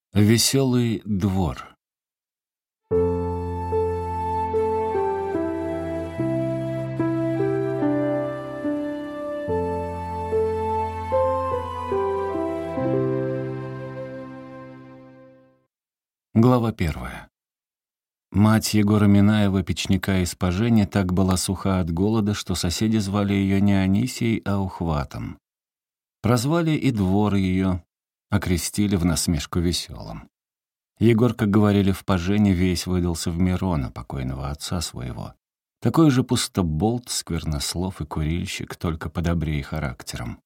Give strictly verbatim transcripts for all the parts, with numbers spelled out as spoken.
Веселый двор. Глава первая. Мать Егора Минаева, печника из Пожени, так была суха от голода, что соседи звали ее не Анисией, а Ухватом. Прозвали и двор ее, окрестили в насмешку веселым. Егор, как говорили в Пожене, весь выдался в Мирона, покойного отца своего. Такой же пустоболт, сквернослов и курильщик, только подобрее характером.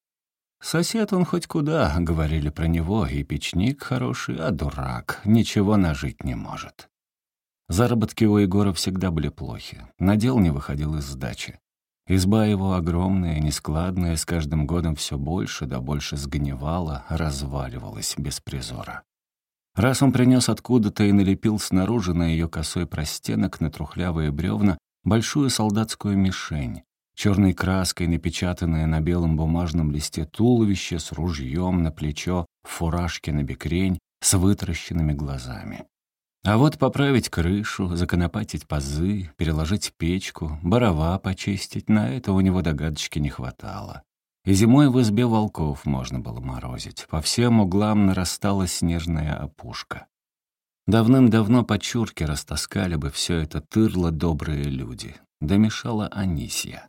«Сосед он хоть куда», — говорили про него, и печник хороший, а дурак, ничего нажить не может. Заработки у Егора всегда были плохи, на дел не выходил из сдачи. Изба его огромная, нескладная, с каждым годом все больше да больше сгнивала, разваливалась без призора. Раз он принес откуда-то и налепил снаружи на ее косой простенок на трухлявые бревна большую солдатскую мишень, черной краской напечатанное на белом бумажном листе туловище с ружьем на плечо, в фуражке на бекрень, с вытаращенными глазами. А вот поправить крышу, законопатить пазы, переложить печку, борова почистить — на это у него догадочки не хватало. И зимой в избе волков можно было морозить. По всем углам нарастала снежная опушка. Давным-давно по чурке растаскали бы все это тырло добрые люди. Домешала Анисья.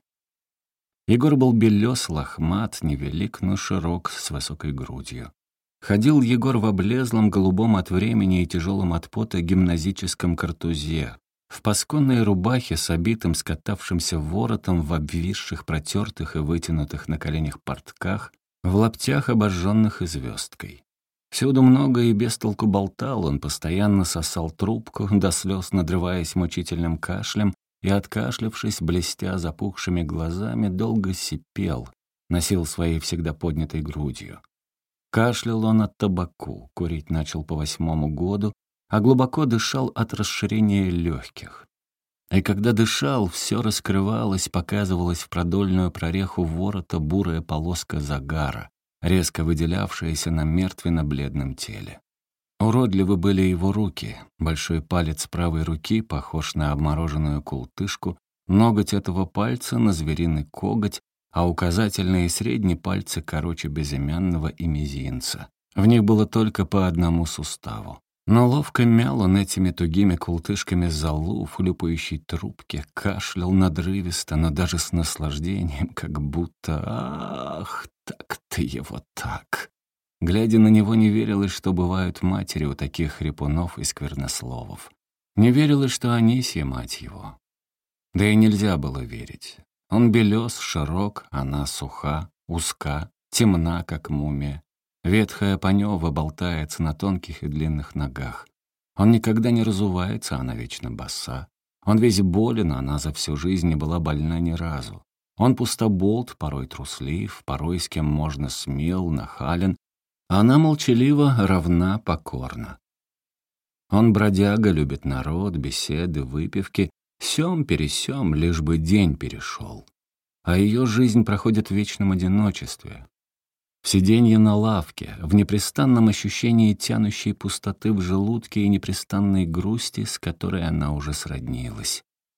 Егор был белес, лохмат, невелик, но широк, с высокой грудью. Ходил Егор в облезлом, голубом от времени и тяжелом от пота гимназическом картузе, в пасконной рубахе с обитым скатавшимся воротом, в обвисших, протертых и вытянутых на коленях портках, в лаптях, обожженных и звездкой. Всюду много и без толку болтал, он постоянно сосал трубку, до слез надрываясь мучительным кашлем, и, откашлявшись, блестя запухшими глазами, долго сипел, носил своей всегда поднятой грудью. Кашлял он от табаку, курить начал по восьмому году, а глубоко дышал от расширения легких. И когда дышал, все раскрывалось, показывалась в продольную прореху ворота бурая полоска загара, резко выделявшаяся на мертвенно-бледном теле. Уродливы были его руки. Большой палец правой руки похож на обмороженную култышку, ноготь этого пальца на звериный коготь, а указательные и средние пальцы короче безымянного и мизинца. В них было только по одному суставу. Но ловко мял он этими тугими култышками золу в хлюпающей трубке, кашлял надрывисто, но даже с наслаждением, как будто «Ах, так ты его так!». Глядя на него, не верилось, что бывают матери у таких хрипунов и сквернословов. Не верилось, что Анисья мать его. Да и нельзя было верить. Он белес, широк, она суха, узка, темна, как мумия. Ветхая панева болтается на тонких и длинных ногах. Он никогда не разувается, она вечно боса. Он весь болен, а она за всю жизнь не была больна ни разу. Он пустоболт, порой труслив, порой с кем можно смел, нахален. А она молчалива, равна, покорна. Он бродяга, любит народ, беседы, выпивки. Сём-пересём, лишь бы день перешел. А ее жизнь проходит в вечном одиночестве. В сиденье на лавке, в непрестанном ощущении тянущей пустоты в желудке и непрестанной грусти, с которой она уже сроднилась.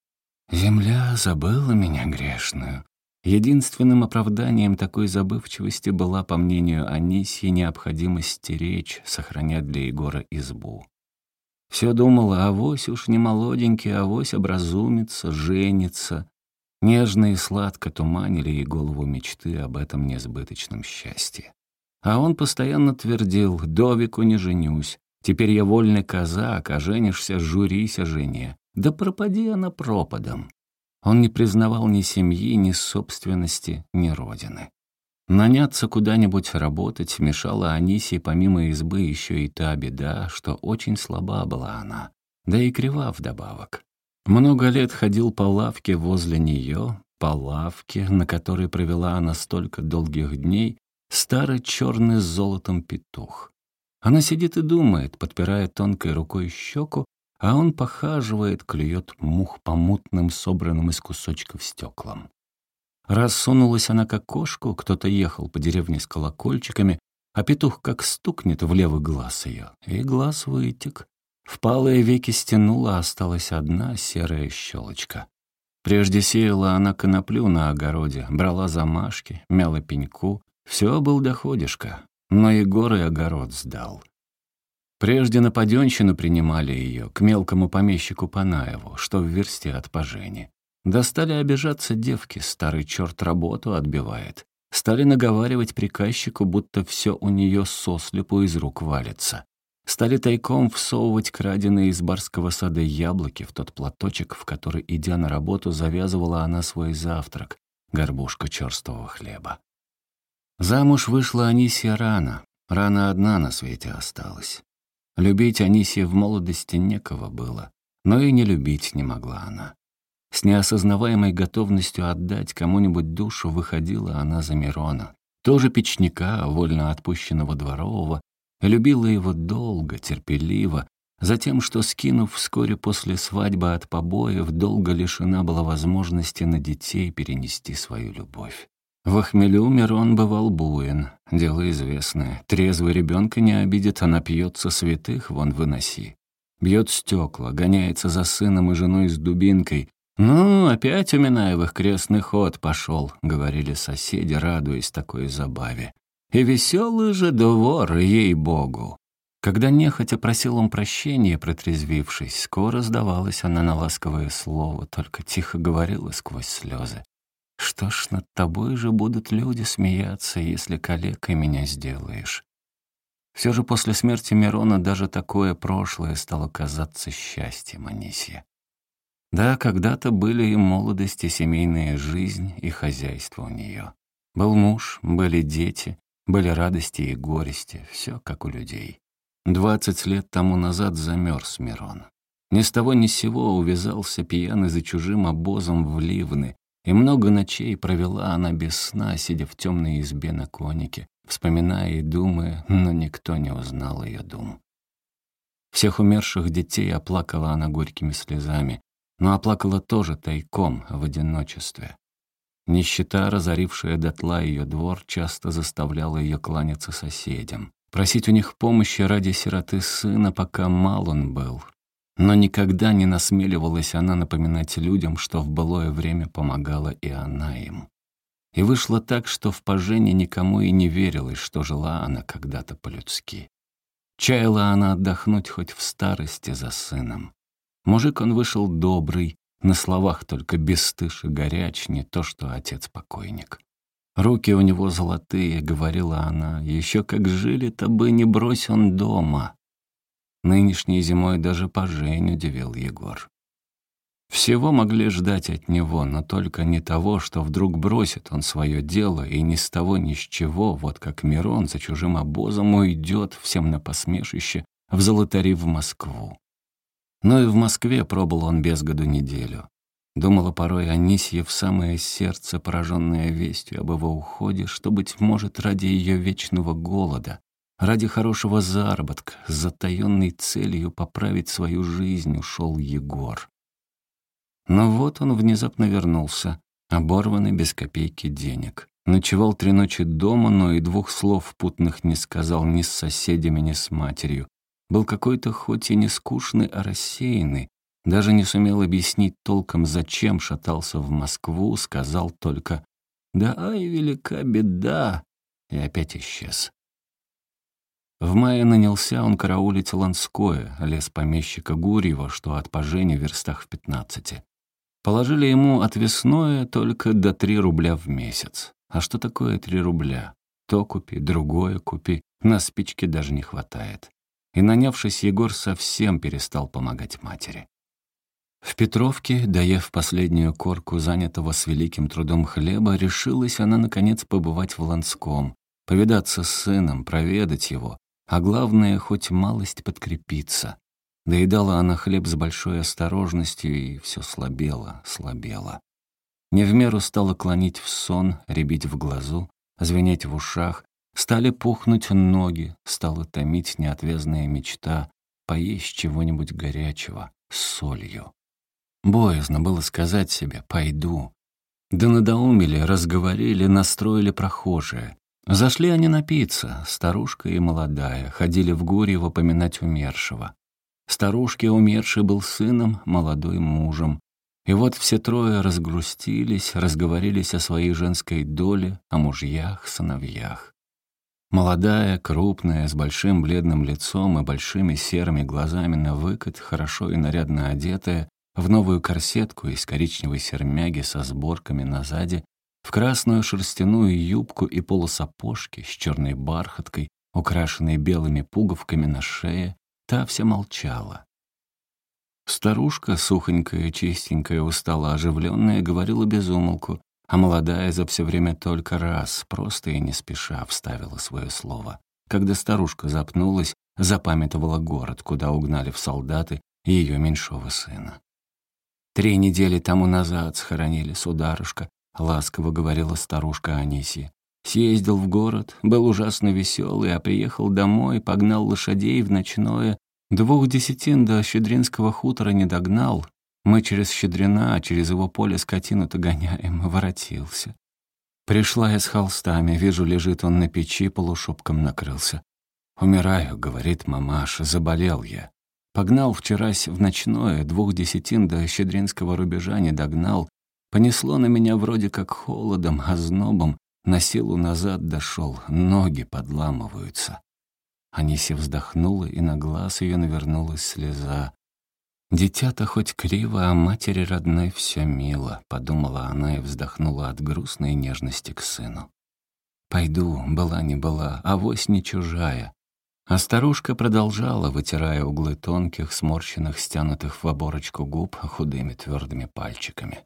«Земля забыла меня грешную». Единственным оправданием такой забывчивости была, по мнению Анисьи, необходимость стеречь, сохранять для Егора избу. Все думала, авось уж не молоденький, авось образумится, женится. Нежно и сладко туманили ей голову мечты об этом несбыточном счастье. А он постоянно твердил: «До веку не женюсь. Теперь я вольный казак, а женишься — журись о жене. Да пропади она пропадом». Он не признавал ни семьи, ни собственности, ни родины. Наняться куда-нибудь работать мешала Анисье помимо избы еще и та беда, что очень слаба была она, да и крива вдобавок. Много лет ходил по лавке возле нее, по лавке, на которой провела она столько долгих дней, старый черный с золотом петух. Она сидит и думает, подпирая тонкой рукой щеку, а он похаживает, клюет мух по мутным, собранным из кусочков стеклам. Раз сунулась она к окошку, кто-то ехал по деревне с колокольчиками, А петух как стукнет в левый глаз ее, и глаз вытек. Впалые веки стянула, осталась одна серая щелочка. Прежде сеяла она коноплю на огороде, брала замашки, мяла пеньку. Все был доходишка, но Егор и огород сдал. Прежде на паденщину принимали ее к мелкому помещику Панаеву, что в версте от Пажени. Да стали обижаться девки, старый черт работу отбивает. Стали наговаривать приказчику, будто все у нее сослепу из рук валится. Стали тайком всовывать краденые из барского сада яблоки в тот платочек, в который, идя на работу, завязывала она свой завтрак — горбушка черствого хлеба. Замуж вышла Анисья рано, рано одна на свете осталась. Любить Анисье в молодости некого было, но и не любить не могла она. С неосознаваемой готовностью отдать кому-нибудь душу выходила она за Мирона, тоже печника, вольно отпущенного дворового, любила его долго, терпеливо, затем, что, скинув вскоре после свадьбы от побоев, долго лишена была возможности на детей перенести свою любовь. В хмелю Мирон бывал буен, дело известное. Трезвый ребенка не обидит, а напьется святых, вон выноси. Бьет стекла, гоняется за сыном и женой с дубинкой. «Ну, опять у Минаевых крестный ход пошел», — говорили соседи, радуясь такой забаве. «И веселый же двор, ей-богу!» Когда нехотя просил он прощения, протрезвившись, скоро сдавалась она на ласковое слово, только тихо говорила сквозь слезы. «Что ж, над тобой же будут люди смеяться, если калекой меня сделаешь». Все же после смерти Мирона даже такое прошлое стало казаться счастьем Анисье. Да, когда-то были и молодость, и семейная жизнь, и хозяйство у нее. Был муж, были дети, были радости и горести, все как у людей. Двадцать лет тому назад замерз Мирон. Ни с того ни с сего увязался пьяный за чужим обозом в Ливны, и много ночей провела она без сна, сидя в темной избе на конике, вспоминая и думая, но никто не узнал ее дум. Всех умерших детей оплакала она горькими слезами, но оплакала тоже тайком, в одиночестве. Нищета, разорившая дотла ее двор, часто заставляла ее кланяться соседям, просить у них помощи ради сироты сына, пока мал он был. Но никогда не насмеливалась она напоминать людям, что в былое время помогала и она им. И вышло так, что в Пажене никому и не верилось, что жила она когда-то по-людски. Чаяла она отдохнуть хоть в старости за сыном. Мужик он вышел добрый, на словах только бесстыж и горяч, не то что отец-покойник. Руки у него золотые, говорила она, еще как жили-то бы, не брось он дома. Нынешней зимой даже Пажень удивил Егор. Всего могли ждать от него, но только не того, что вдруг бросит он свое дело, и ни с того ни с чего, вот как Мирон за чужим обозом уйдет всем на посмешище в Золотари в Москву. Но и в Москве пробыл он без году неделю. Думала порой Анисья в самое сердце, пораженная вестью об его уходе, что, быть может, ради ее вечного голода, ради хорошего заработка, с затаенной целью поправить свою жизнь ушел Егор. Но вот он внезапно вернулся, оборванный без копейки денег. Ночевал три ночи дома, но и двух слов путных не сказал ни с соседями, ни с матерью. Был какой-то хоть и не скучный, а рассеянный. Даже не сумел объяснить толком, зачем шатался в Москву, сказал только «Да ай, велика беда!» и опять исчез. В мае нанялся он караулить Ланское, лес помещика Гурьева, что от Пажени в верстах в пятнадцати. Положили ему отвесное только до три рубля в месяц. А что такое три рубля? То купи, другое купи, на спички даже не хватает. И, нанявшись, Егор совсем перестал помогать матери. В Петровке, доев последнюю корку занятого с великим трудом хлеба, решилась она, наконец, побывать в Ланском, повидаться с сыном, проведать его, а главное, хоть малость подкрепиться. Доедала она хлеб с большой осторожностью, и все слабело, слабело. Не в меру стала клонить в сон, рябить в глазу, звенеть в ушах, стали пухнуть ноги, стала томить неотвязная мечта поесть чего-нибудь горячего с солью. Боязно было сказать себе «пойду». Да надоумили, разговорили, настроили прохожие. Зашли они напиться, старушка и молодая, ходили в Гурьево поминать умершего. Старушке умерший был сыном, молодой мужем. И вот все трое разгрустились, разговорились о своей женской доле, о мужьях, сыновьях. Молодая, крупная, с большим бледным лицом и большими серыми глазами на выкат, хорошо и нарядно одетая, в новую корсетку из коричневой сермяги со сборками назади, в красную шерстяную юбку и полусапожки с черной бархаткой, украшенной белыми пуговками на шее, та вся молчала. Старушка, сухонькая, чистенькая, устала, оживленная, говорила без умолку, а молодая за все время только раз, просто и не спеша, вставила свое слово. Когда старушка запнулась, запамятовала город, куда угнали в солдаты ее меньшого сына. «Три недели тому назад схоронили, сударушка», — ласково говорила старушка Анисья. «Съездил в город, был ужасно веселый, а приехал домой, погнал лошадей в ночное, двух десятин до Щедринского хутора не догнал. Мы через Щедрина, а через его поле скотину-то гоняем, воротился. Пришла я с холстами, вижу, лежит он на печи, полушубком накрылся. «Умираю», — говорит мамаша, — «заболел я». Погнал вчерась в ночное, двух десятин до Щедринского рубежа не догнал. Понесло на меня вроде как холодом, ознобом, на силу назад дошел, ноги подламываются». Анисья вздохнула, и на глаз ее навернулась слеза. «Дитя-то хоть криво, а матери родной все мило», — подумала она и вздохнула от грустной нежности к сыну. «Пойду, была не была, авось не чужая». А старушка продолжала, вытирая углы тонких, сморщенных, стянутых в оборочку губ худыми твердыми пальчиками.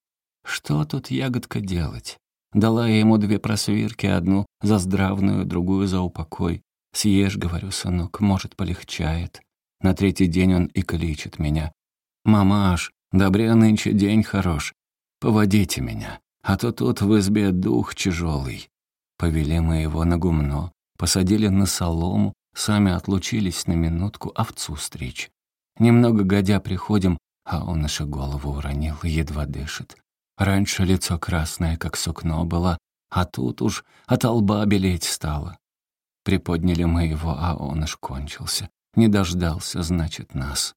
«Что тут, ягодка, делать? Дала я ему две просвирки, одну за здравную, другую за упокой. Съешь, говорю, сынок, может, полегчает». На третий день он и кличет меня. «Мамаш, добре нынче день хорош. Поводите меня, а то тут в избе дух тяжелый». Повели мы его на гумно, посадили на солому, сами отлучились на минутку овцу стричь. Немного годя приходим, а он аж голову уронил, едва дышит. Раньше лицо красное, как сукно было, а тут уж от лба белеть стало. Приподняли мы его, а он аж кончился. Не дождался, значит, нас.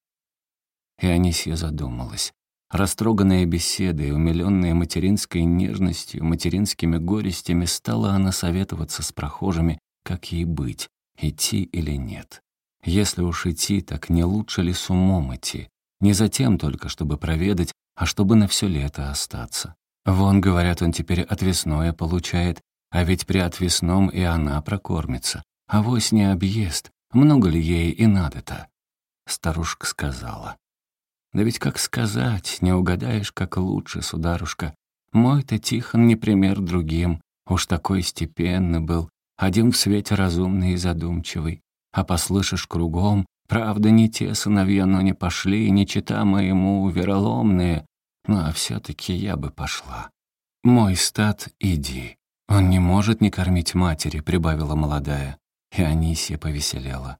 И Анисья задумалась. Растроганная беседой, умиленная материнской нежностью, материнскими горестями, стала она советоваться с прохожими, как ей быть, идти или нет. Если уж идти, так не лучше ли с умом идти? Не за тем только, чтобы проведать, а чтобы на все лето остаться. Вон, говорят, он теперь отвесное получает, а ведь при отвесном и она прокормится. Авось не объест. Много ли ей и надо-то?» Старушка сказала. «Да ведь как сказать, не угадаешь, как лучше, сударушка. Мой-то Тихон не пример другим, уж такой степенный был, один в свете разумный и задумчивый. А послышишь кругом, правда, не те сыновья, но не пошли, не чета моему, вероломные. Ну, а все-таки я бы пошла. Мой стат, иди. Он не может не кормить матери», — прибавила молодая. И Анисья повеселела.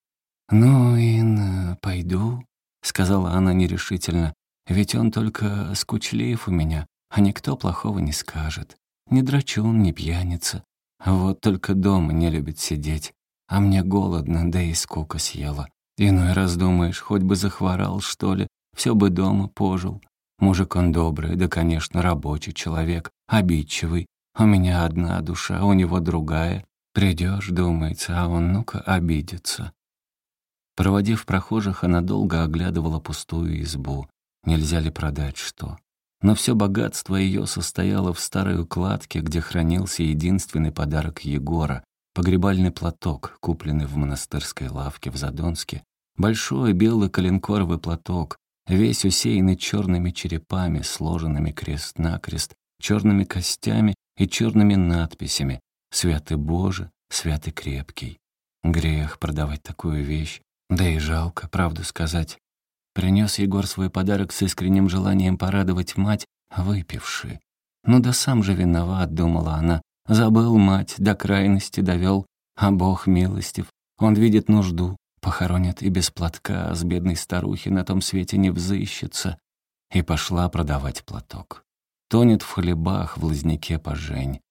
«Ну, Ин, пойду», — сказала она нерешительно, «ведь он только скучлив у меня, а никто плохого не скажет. Не драчун, не пьяница. Вот только дома не любит сидеть, а мне голодно, да и скука съела. Иной раз думаешь, хоть бы захворал, что ли, все бы дома пожил. Мужик он добрый, да, конечно, рабочий человек, обидчивый. У меня одна душа, у него другая. Придешь, думается, а он ну-ка обидится». Проводив прохожих, она долго оглядывала пустую избу. Нельзя ли продать что? Но все богатство ее состояло в старой укладке, где хранился единственный подарок Егора — погребальный платок, купленный в монастырской лавке в Задонске. Большой белый коленкоровый платок, весь усеянный черными черепами, сложенными крест-накрест, черными костями и черными надписями: «Святый Боже, святый крепкий». Грех продавать такую вещь, да и жалко, правду сказать. Принес Егор свой подарок с искренним желанием порадовать мать, выпивши. «Ну да сам же виноват», — думала она. «Забыл мать, до крайности довел, а Бог милостив. Он видит нужду, похоронят и без платка, а с бедной старухи на том свете не взыщется». И пошла продавать платок. Тонет в хлебах, в лозняке пожень.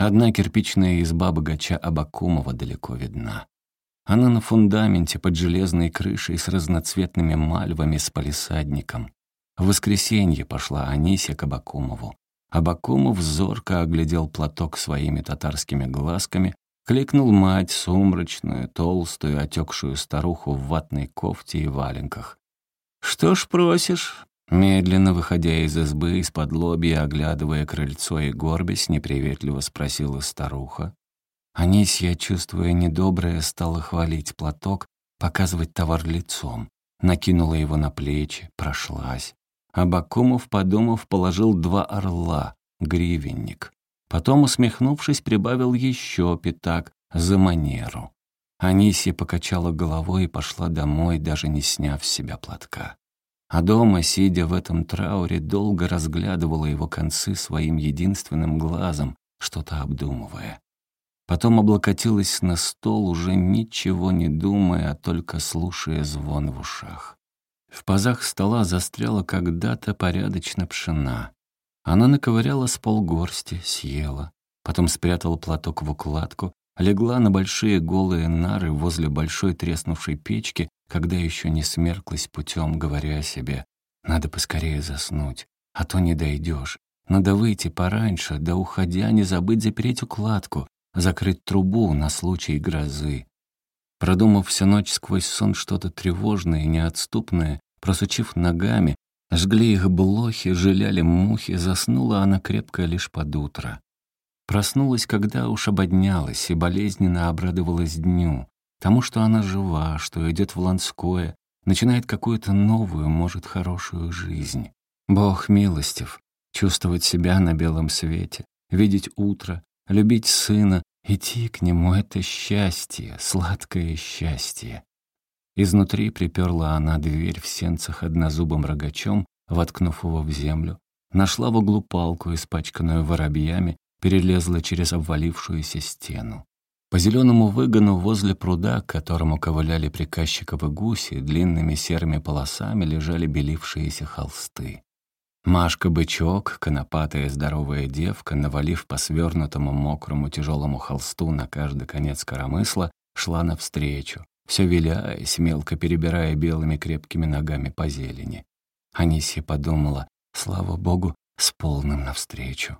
Одна кирпичная изба богача Абакумова далеко видна. Она на фундаменте под железной крышей с разноцветными мальвами с палисадником. В воскресенье пошла Анися к Абакумову. Абакумов зорко оглядел платок своими татарскими глазками, кликнул мать, сумрачную, толстую, отекшую старуху в ватной кофте и валенках. «Что ж просишь?» Медленно выходя из избы, из-под лобья, оглядывая крыльцо и горбясь, неприветливо спросила старуха. Анисья, чувствуя недоброе, стала хвалить платок, показывать товар лицом. Накинула его на плечи, прошлась. Абакумов, подумав, положил два орла, гривенник. Потом, усмехнувшись, прибавил еще пятак за манеру. Анисья покачала головой и пошла домой, даже не сняв с себя платка. А дома, сидя в этом трауре, долго разглядывала его концы своим единственным глазом, что-то обдумывая. Потом облокотилась на стол, уже ничего не думая, а только слушая звон в ушах. В пазах стола застряла когда-то порядочно пшена. Она наковыряла с полгорсти, съела. Потом спрятала платок в укладку, легла на большие голые нары возле большой треснувшей печки, когда еще не смерклась путем, говоря себе: «Надо поскорее заснуть, а то не дойдешь. Надо выйти пораньше, да, уходя, не забыть запереть укладку, закрыть трубу на случай грозы». Продумав всю ночь сквозь сон что-то тревожное и неотступное, просучив ногами, жгли их блохи, жиляли мухи, заснула она крепко лишь под утро. Проснулась, когда уж ободнялась, и болезненно обрадовалась дню, тому, что она жива, что идет в Ланское, начинает какую-то новую, может, хорошую жизнь. Бог милостив, чувствовать себя на белом свете, видеть утро, любить сына, идти к нему — это счастье, сладкое счастье. Изнутри приперла она дверь в сенцах однозубым рогачом, воткнув его в землю, нашла в углу палку, испачканную воробьями, перелезла через обвалившуюся стену. По зеленому выгону возле пруда, к которому ковыляли приказчиковы гуси, длинными серыми полосами лежали белившиеся холсты. Машка-бычок, конопатая здоровая девка, навалив по свернутому мокрому тяжелому холсту на каждый конец коромысла, шла навстречу, все виляясь, мелко перебирая белыми крепкими ногами по зелени. Анисья подумала: слава богу, с полным навстречу.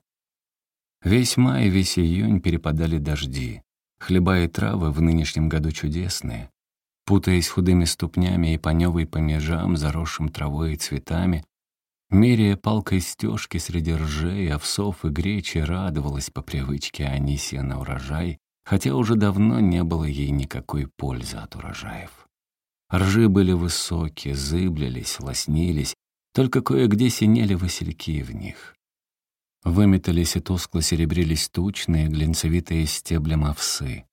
Весь май и весь июнь перепадали дожди. Хлеба и травы в нынешнем году чудесные. Путаясь худыми ступнями и по Невой по межам, заросшим травой и цветами, меряя палкой стежки среди ржей, овсов и гречи, радовалась по привычке Анисья на урожай, хотя уже давно не было ей никакой пользы от урожаев. Ржи были высокие, зыблились, лоснились, только кое-где синели васильки в них. Выметались и тускло серебрились тучные, глинцевитые стеблем овсы.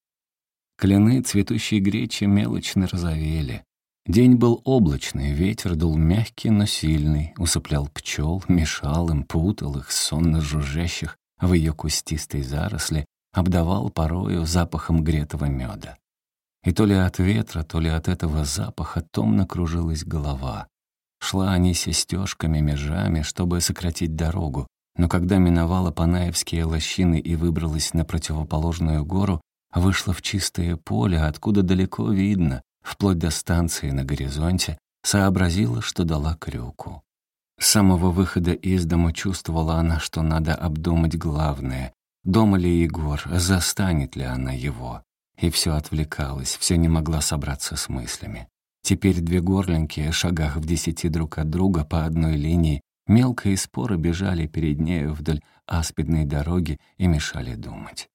Клены цветущей гречи мелочно розовели. День был облачный, ветер дул мягкий, но сильный, усыплял пчел, мешал им, путал их, сонно жужжащих в ее кустистой заросли, обдавал порою запахом гретого меда. И то ли от ветра, то ли от этого запаха томно кружилась голова. Шла Анисья стежками, межами, чтобы сократить дорогу, но когда миновала Панаевские лощины и выбралась на противоположную гору, вышла в чистое поле, откуда далеко видно, вплоть до станции на горизонте, сообразила, что дала крюку. С самого выхода из дома чувствовала она, что надо обдумать главное. Дома ли Егор, застанет ли она его? И все отвлекалось, все не могла собраться с мыслями. Теперь две горлинки, шагах в десяти друг от друга по одной линии, мелко и споро бежали перед нею вдоль аспидной дороги и мешали думать.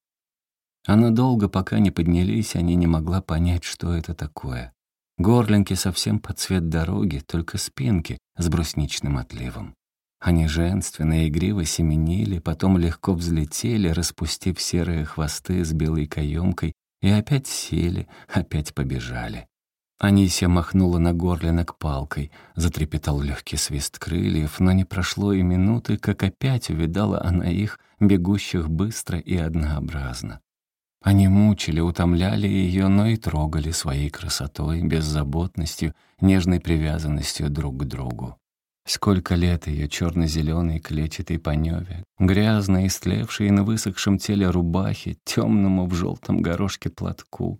Она долго, пока не поднялись, они не могла понять, что это такое. Горлинки совсем под цвет дороги, только спинки с брусничным отливом. Они женственно и игриво семенили, потом легко взлетели, распустив серые хвосты с белой каемкой, и опять сели, опять побежали. Анисья махнула на горлинок палкой, затрепетал легкий свист крыльев, но не прошло и минуты, как опять увидала она их, бегущих быстро и однообразно. Они мучили, утомляли ее, но и трогали своей красотой, беззаботностью, нежной привязанностью друг к другу. Сколько лет ее черно-зеленой клетчатой паневе, грязной, истлевшей на высохшем теле рубахе, темному в желтом горошке платку.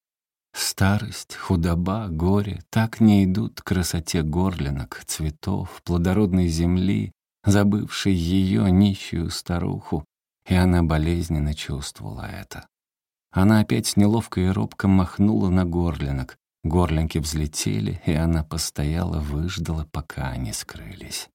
Старость, худоба, горе так не идут к красоте горлинок, цветов, плодородной земли, забывшей ее нищую старуху, и она болезненно чувствовала это. Она опять неловко и робко махнула на горлинок. Горлинки взлетели, и она постояла, выждала, пока они скрылись.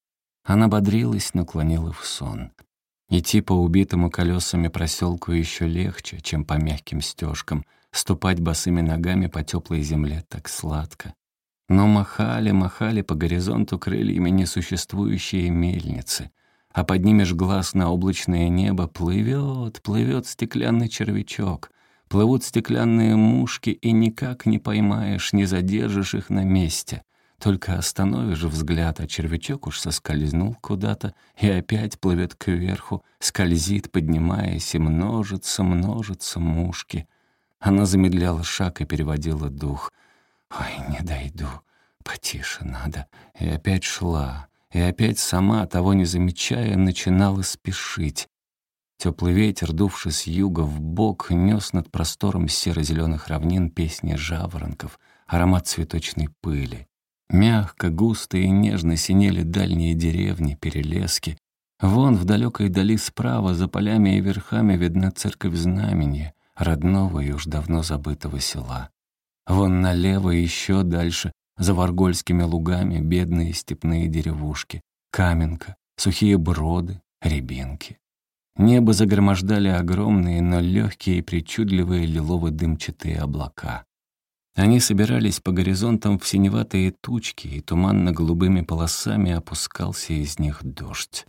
Она бодрилась, наклонила в сон. Идти по убитому колесами проселку еще легче, чем по мягким стежкам. Ступать босыми ногами по теплой земле так сладко. Но махали, махали по горизонту крыльями несуществующие мельницы. А поднимешь глаз на облачное небо, плывет, плывет стеклянный червячок. Плывут стеклянные мушки, и никак не поймаешь, не задержишь их на месте. Только остановишь взгляд, а червячок уж соскользнул куда-то и опять плывет кверху, скользит, поднимаясь, и множится, множится мушки. Она замедляла шаг и переводила дух. «Ой, не дойду, потише надо». И опять шла, и опять сама, того не замечая, начинала спешить. Теплый ветер, дувший с юга в бок, нес над простором серо-зеленых равнин песни жаворонков, аромат цветочной пыли. Мягко, густо и нежно синели дальние деревни, перелески. Вон в далекой дали справа, за полями и верхами, видна церковь Знамения, родного и уж давно забытого села. Вон налево еще дальше, за Варгольскими лугами, бедные степные деревушки, Каменка, сухие броды, рябинки. Небо загромождали огромные, но легкие и причудливые лилово-дымчатые облака. Они собирались по горизонтам в синеватые тучки, и туманно-голубыми полосами опускался из них дождь.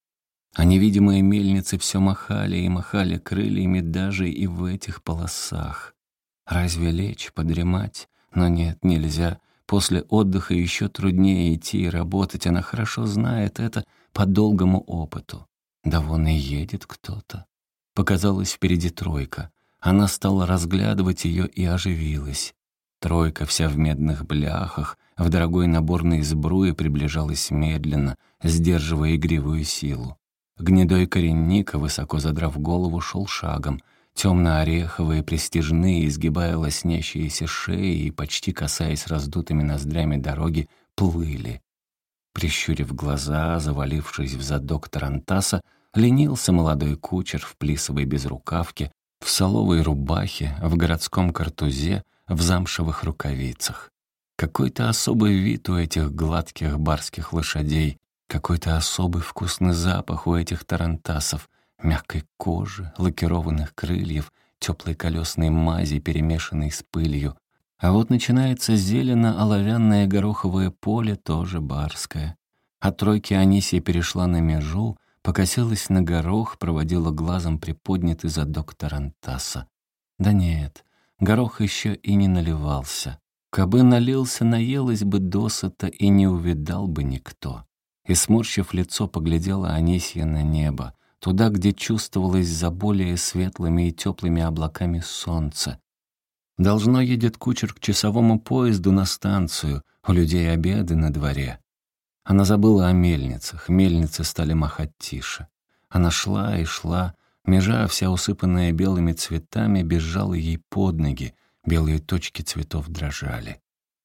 А невидимые мельницы все махали и махали крыльями даже и в этих полосах. Разве лечь, подремать? Но нет, нельзя. После отдыха еще труднее идти и работать. Она хорошо знает это по долгому опыту. Да вон и едет кто-то. Показалась впереди тройка. Она стала разглядывать ее и оживилась. Тройка вся в медных бляхах, в дорогой наборной сбруе приближалась медленно, сдерживая игривую силу. Гнедой коренник, высоко задрав голову, шел шагом. Темно-ореховые, престижные, изгибая лоснящиеся шеи и почти касаясь раздутыми ноздрями дороги, плыли. Прищурив глаза, завалившись в задок тарантаса, ленился молодой кучер в плисовой безрукавке, в соловой рубахе, в городском картузе, в замшевых рукавицах. Какой-то особый вид у этих гладких барских лошадей, какой-то особый вкусный запах у этих тарантасов, мягкой кожи, лакированных крыльев, теплой колесной мази, перемешанной с пылью. А вот начинается зелено-оловянное гороховое поле, тоже барское. От тройки Анисия перешла на межу, покосилась на горох, проводила глазом приподнятый задок тарантаса. Да нет, горох еще и не наливался. Кабы налился, наелась бы досыта, и не увидал бы никто. И, сморщив лицо, поглядела Анисия на небо, туда, где чувствовалось за более светлыми и теплыми облаками солнце. Должно едет кучер к часовому поезду на станцию, у людей обеды на дворе. Она забыла о мельницах, мельницы стали махать тише. Она шла и шла, межа, вся усыпанная белыми цветами, бежала ей под ноги, белые точки цветов дрожали.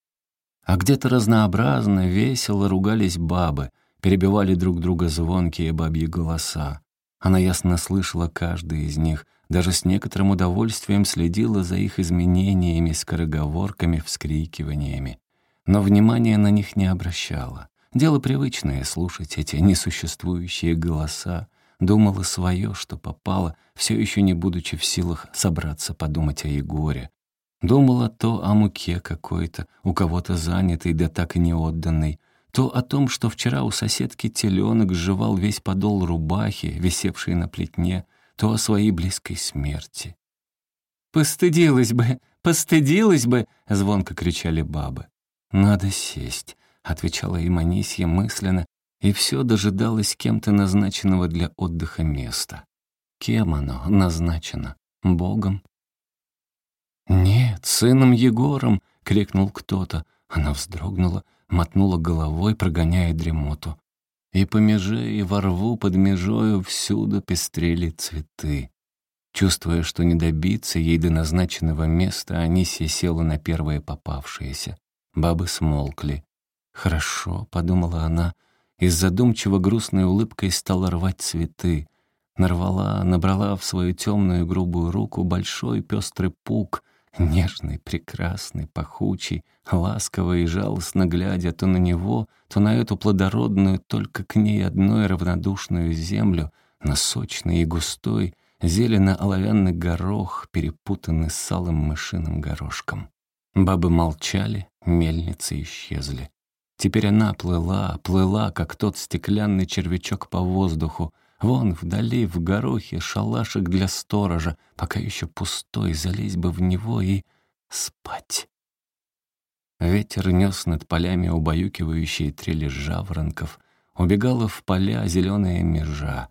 А где-то разнообразно, весело ругались бабы, перебивали друг друга звонкие бабьи голоса. Она ясно слышала каждый из них, даже с некоторым удовольствием следила за их изменениями, скороговорками, вскрикиваниями. Но внимания на них не обращала. Дело привычное — слушать эти несуществующие голоса. Думала свое, что попало, все еще не будучи в силах собраться подумать о Егоре. Думала то о муке какой-то, у кого-то занятой, да так и не отданной, то о том, что вчера у соседки теленок сживал весь подол рубахи, висевшей на плетне, то о своей близкой смерти. «Постыдилась бы, постыдилась бы!» — звонко кричали бабы. «Надо сесть», — отвечала им Анисья мысленно, и все дожидалось кем-то назначенного для отдыха места. Кем оно назначено? Богом? «Нет, сыном Егором!» — крикнул кто-то. Она вздрогнула. мотнула головой, прогоняя дремоту. И по меже, и во рву под межою всюду пестрели цветы. Чувствуя, что не добиться ей до назначенного места, Анисия села на первое попавшееся. Бабы смолкли. «Хорошо», — подумала она, и с задумчиво грустной улыбкой стала рвать цветы. Нарвала, набрала в свою темную грубую руку большой пестрый пук, нежный, прекрасный, пахучий, ласково и жалостно глядя то на него, то на эту плодородную, только к ней одной равнодушную землю, на сочный и густой, зелено-оловянный горох, перепутанный с салым мышиным горошком. Бабы молчали, мельницы исчезли. Теперь она плыла, плыла, как тот стеклянный червячок по воздуху. Вон вдали, в горохе, шалашик для сторожа, пока еще пустой, залезть бы в него и спать. Ветер нес над полями убаюкивающие трели жаворонков, убегала в поля зеленая межа.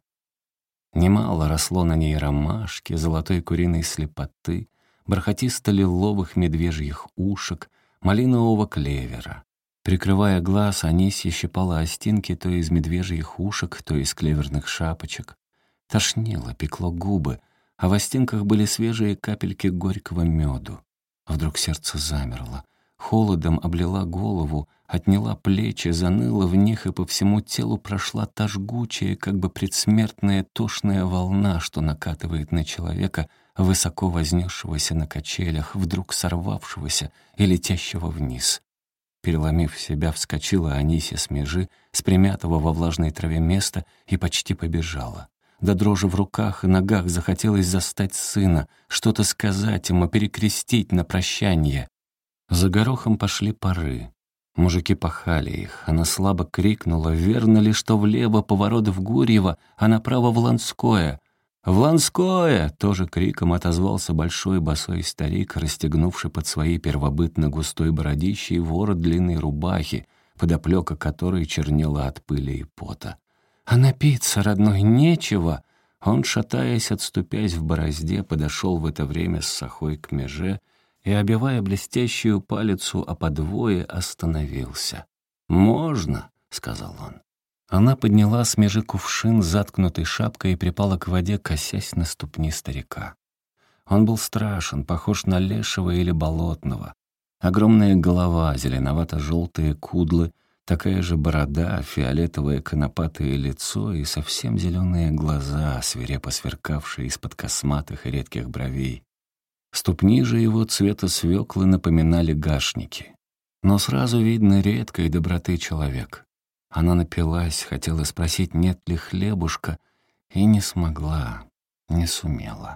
Немало росло на ней ромашки, золотой куриной слепоты, бархатисто-лиловых медвежьих ушек, малинового клевера. Прикрывая глаз, Анисья щипала остинки то из медвежьих ушек, то из клеверных шапочек. Тошнило, пекло губы, а в остинках были свежие капельки горького меду. Вдруг сердце замерло, холодом облила голову, отняла плечи, заныла в них, и по всему телу прошла та жгучая, как бы предсмертная тошная волна, что накатывает на человека, высоко вознесшегося на качелях, вдруг сорвавшегося и летящего вниз. Переломив себя, вскочила Анисья с межи, с примятого во влажной траве места, и почти побежала. До дрожи в руках и ногах захотелось застать сына, что-то сказать ему, перекрестить на прощанье. За горохом пошли пары. Мужики пахали их. Она слабо крикнула: «Верно ли, что влево поворот в Гурьево, а направо в Ланское?» «В Ланское!» — тоже криком отозвался большой босой старик, расстегнувший под своей первобытно густой бородищей ворот длинной рубахи, подоплека которой чернела от пыли и пота. «А напиться, родной, нечего!» Он, шатаясь, отступясь в борозде, подошел в это время с сахой к меже и, обивая блестящую палицу о подвое, остановился. «Можно!» — сказал он. Она подняла с межи кувшин, заткнутый шапкой, и припала к воде, косясь на ступни старика. Он был страшен, похож на лешего или болотного. Огромная голова, зеленовато-желтые кудлы, такая же борода, фиолетовое конопатое лицо и совсем зеленые глаза, свирепо сверкавшие из-под косматых и редких бровей. Ступни же его цвета свеклы напоминали гашники. Но сразу видно редкой доброты человек. Она напилась, хотела спросить, нет ли хлебушка, и не смогла, не сумела.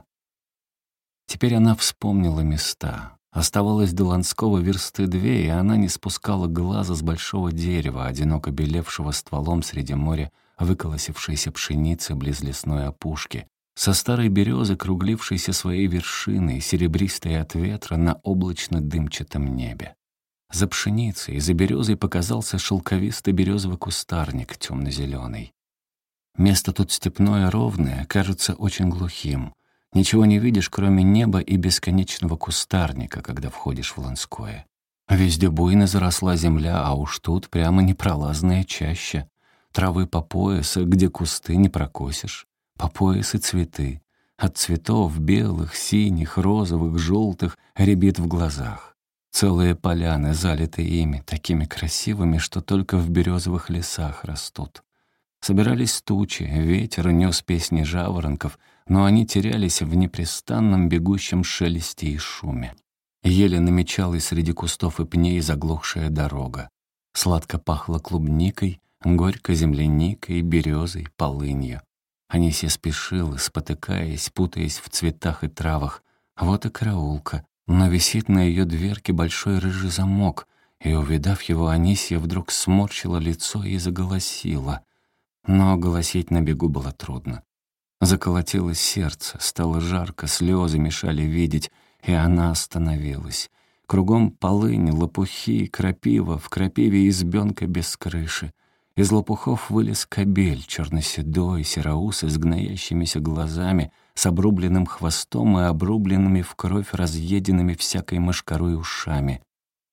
Теперь она вспомнила места. Оставалось до Ланского версты две, и она не спускала глаза с большого дерева, одиноко белевшего стволом среди моря выколосившейся пшеницы близ лесной опушки, со старой березы, круглившейся своей вершиной, серебристой от ветра на облачно-дымчатом небе. За пшеницей и за березой показался шелковистый березовый кустарник, темно-зеленый. Место тут степное, ровное, кажется очень глухим. Ничего не видишь, кроме неба и бесконечного кустарника, когда входишь в Ланское. Везде буйно заросла земля, а уж тут прямо непролазная чаща. Травы по пояс, где кусты не прокосишь. По пояс и цветы. От цветов белых, синих, розовых, желтых рябит в глазах. Целые поляны, залитые ими, такими красивыми, что только в березовых лесах растут. Собирались тучи, ветер нес песни жаворонков, но они терялись в непрестанном бегущем шелесте и шуме. Еле намечалась среди кустов и пней заглохшая дорога. Сладко пахло клубникой, горько земляникой, березой, полынью. Анисья спешила, спотыкаясь, путаясь в цветах и травах. Вот и караулка. Но висит на ее дверке большой рыжий замок, и, увидав его, Анисья вдруг сморщила лицо и заголосила. Но голосить на бегу было трудно. Заколотилось сердце, стало жарко, слезы мешали видеть, и она остановилась. Кругом полынь, лопухи, крапива, в крапиве избенка без крыши. Из лопухов вылез кобель, черноседой, сероусый, с гноящимися глазами, с обрубленным хвостом и обрубленными в кровь разъеденными всякой мошкарой ушами.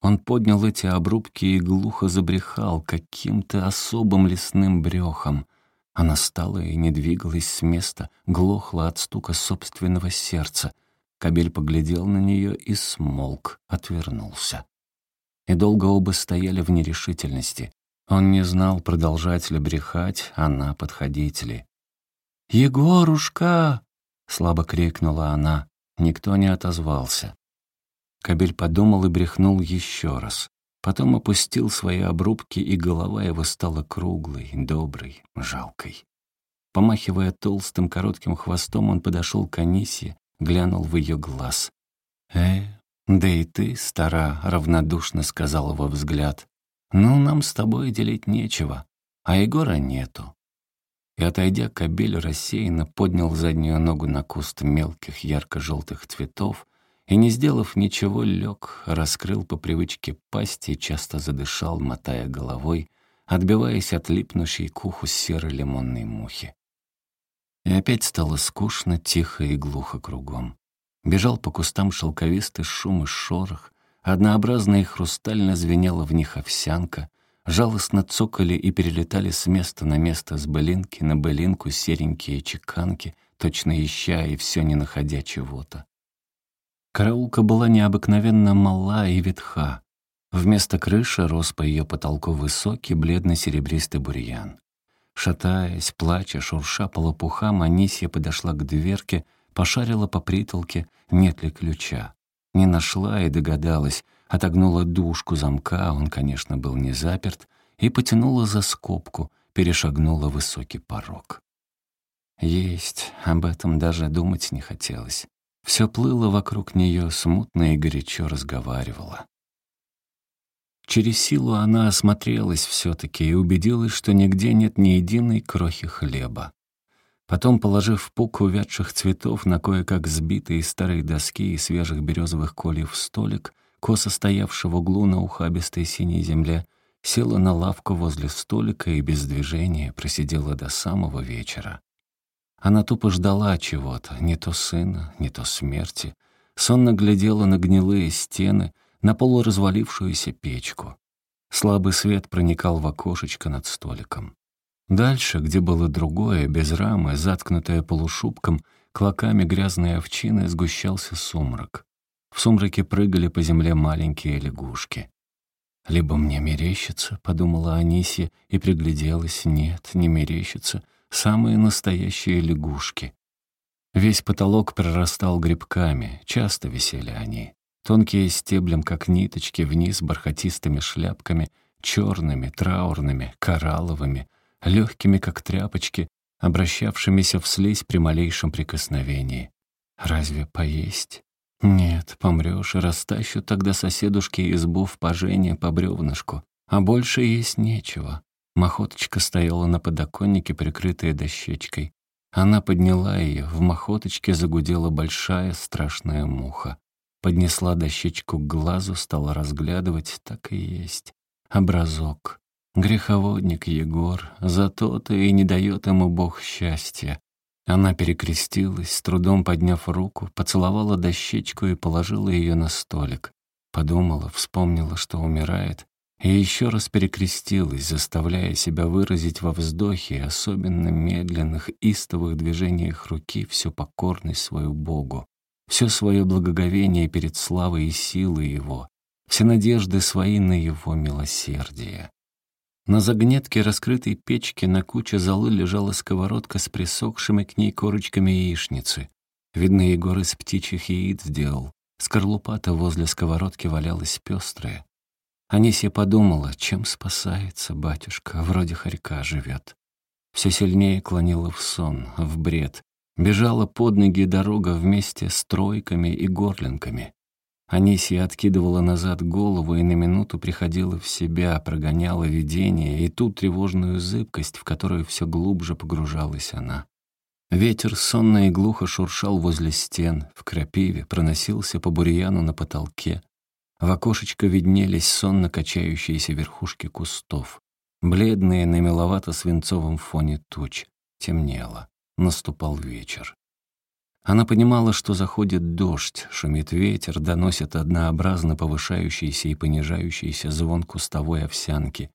Он поднял эти обрубки и глухо забрехал каким-то особым лесным брехом. Она стала и не двигалась с места, глохла от стука собственного сердца. Кобель поглядел на нее и смолк, отвернулся. И долго оба стояли в нерешительности. Он не знал, продолжать ли брехать, она подходить ли. «Егорушка!» — слабо крикнула она. Никто не отозвался. Кобель подумал и брехнул еще раз. Потом опустил свои обрубки, и голова его стала круглой, доброй, жалкой. Помахивая толстым коротким хвостом, он подошел к Анисе, глянул в ее глаз. «Э, да и ты, стара», — равнодушно сказал его взгляд. «Ну, нам с тобой делить нечего, а Егора нету». И, отойдя, Кобель рассеянно поднял заднюю ногу на куст мелких ярко-желтых цветов и, не сделав ничего, лег, раскрыл по привычке пасть и часто задышал, мотая головой, отбиваясь от липнущей к уху серой лимонной мухи. И опять стало скучно, тихо и глухо кругом. Бежал по кустам шелковистый шум и шорох, однообразно и хрустально звенела в них овсянка, жалостно цокали и перелетали с места на место, с былинки на былинку серенькие чеканки, точно ища и все не находя чего-то. Караулка была необыкновенно мала и ветха. Вместо крыши рос по ее потолку высокий бледно-серебристый бурьян. Шатаясь, плача, шурша по лопухам, Анисья подошла к дверке, пошарила по притолке, нет ли ключа. Не нашла и догадалась, отогнула дужку замка, он, конечно, был не заперт, и потянула за скобку, перешагнула высокий порог. Есть, об этом даже думать не хотелось. Все плыло вокруг нее, смутно и горячо разговаривала. Через силу она осмотрелась все-таки и убедилась, что нигде нет ни единой крохи хлеба. Потом, положив пук увядших цветов на кое-как сбитые старые доски и свежих березовых кольев столик, косо стоявший в углу на ухабистой синей земле, села на лавку возле столика и без движения просидела до самого вечера. Она тупо ждала чего-то, не то сына, не то смерти. Сонно глядела на гнилые стены, на полуразвалившуюся печку. Слабый свет проникал в окошечко над столиком. Дальше, где было другое, без рамы, заткнутое полушубком, клоками грязной овчины, сгущался сумрак. В сумраке прыгали по земле маленькие лягушки. «Либо мне мерещится», — подумала Анисья и пригляделась. «Нет, не мерещится. Самые настоящие лягушки». Весь потолок прорастал грибками, часто висели они. Тонкие стеблем, как ниточки, вниз бархатистыми шляпками, черными, траурными, коралловыми, легкими, как тряпочки, обращавшимися в слизь при малейшем прикосновении. Разве поесть? Нет, помрешь, и растащу тогда соседушке избу в пожение по бревнышку, а больше есть нечего. Махоточка стояла на подоконнике, прикрытая дощечкой. Она подняла ее, в махоточке загудела большая страшная муха. Поднесла дощечку к глазу, стала разглядывать, так и есть. Образок. Греховодник Егор, зато-то и не дает ему Бог счастья. Она перекрестилась, с трудом подняв руку, поцеловала дощечку и положила ее на столик. Подумала, вспомнила, что умирает, и еще раз перекрестилась, заставляя себя выразить во вздохе, особенно медленных, истовых движениях руки, всю покорность свою Богу, все свое благоговение перед славой и силой Его, все надежды свои на Его милосердие. На загнетке раскрытой печки на куче золы лежала сковородка с присохшими к ней корочками яичницы. Видно, Егор из птичьих яиц сделал. Скорлупа-то возле сковородки валялась пестрая. Анисья подумала, чем спасается батюшка, вроде хорька живет. Все сильнее клонила в сон, в бред. Бежала под ноги дорога вместе с тройками и горлинками. Анисья откидывала назад голову и на минуту приходила в себя, прогоняла видение и ту тревожную зыбкость, в которую все глубже погружалась она. Ветер сонно и глухо шуршал возле стен, в крапиве, проносился по бурьяну на потолке. В окошечко виднелись сонно качающиеся верхушки кустов, бледные на меловато-свинцовом фоне туч. Темнело. Наступал вечер. Она понимала, что заходит дождь, шумит ветер, доносит однообразно повышающийся и понижающийся звон кустовой овсянки.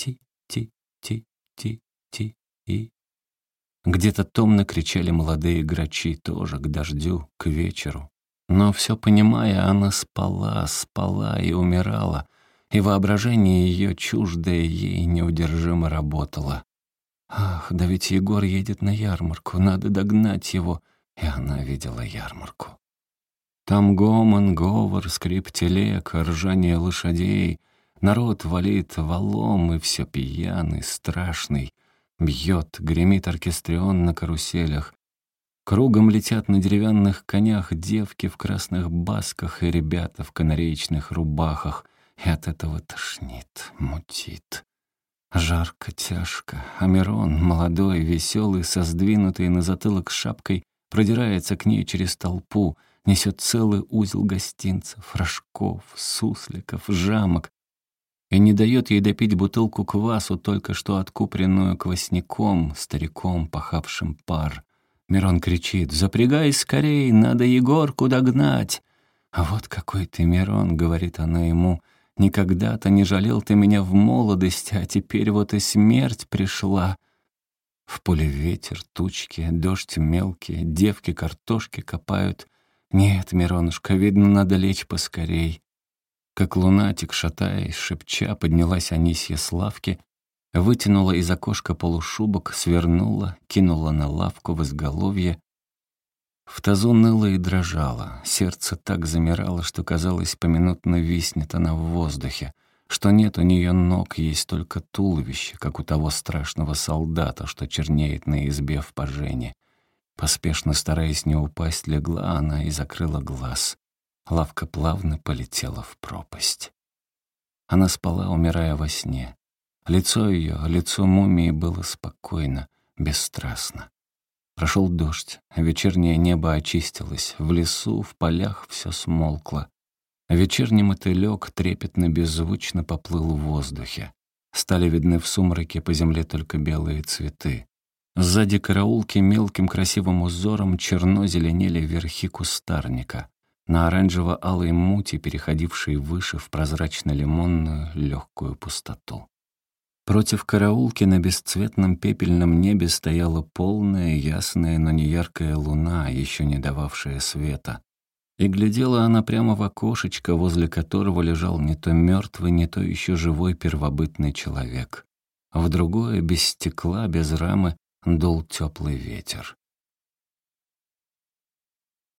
Ти-ти-ти-ти-ти. Где-то томно кричали молодые грачи, тоже к дождю, к вечеру. Но все понимая, она спала, спала и умирала, и воображение ее, чуждое ей, неудержимо работало. Ах, да ведь Егор едет на ярмарку, надо догнать его. И она видела ярмарку. Там гомон, говор, скрип телег, ржание лошадей. Народ валит валом, и все пьяный, страшный. Бьет, гремит оркестрион на каруселях. Кругом летят на деревянных конях девки в красных басках и ребята в канареечных рубахах. И от этого тошнит, мутит. Жарко, тяжко, а Мирон, молодой, веселый, со сдвинутой на затылок шапкой, продирается к ней через толпу, несет целый узел гостинцев, рожков, сусликов, жамок и не дает ей допить бутылку квасу, только что откупленную квасняком, стариком, пахавшим пар. Мирон кричит: «Запрягай скорей, надо Егорку догнать!» «А вот какой ты, Мирон», — говорит она ему, — «никогда-то не жалел ты меня в молодости, а теперь вот и смерть пришла». В поле ветер, тучки, дождь мелкий, девки картошки копают. Нет, Миронушка, видно, надо лечь поскорей. Как лунатик, шатаясь, шепча, поднялась Анисья с лавки, вытянула из окошка полушубок, свернула, кинула на лавку в изголовье. В тазу ныло и дрожало, сердце так замирало, что, казалось, поминутно виснет она в воздухе, что нет у нее ног, есть только туловище, как у того страшного солдата, что чернеет на избе в Пожене. Поспешно, стараясь не упасть, легла она и закрыла глаз. Лавка плавно полетела в пропасть. Она спала, умирая во сне. Лицо ее, лицо мумии было спокойно, бесстрастно. Прошел дождь, вечернее небо очистилось, в лесу, в полях все смолкло. Вечерний мотылёк трепетно беззвучно поплыл в воздухе. Стали видны в сумраке по земле только белые цветы. Сзади караулки мелким красивым узором черно зеленели верхи кустарника, на оранжево-алой мути, переходившей выше в прозрачно-лимонную легкую пустоту. Против караулки на бесцветном пепельном небе стояла полная, ясная, но не яркая луна, еще не дававшая света. И глядела она прямо в окошечко, возле которого лежал не то мертвый, не то еще живой первобытный человек. В другое, без стекла, без рамы, дул теплый ветер.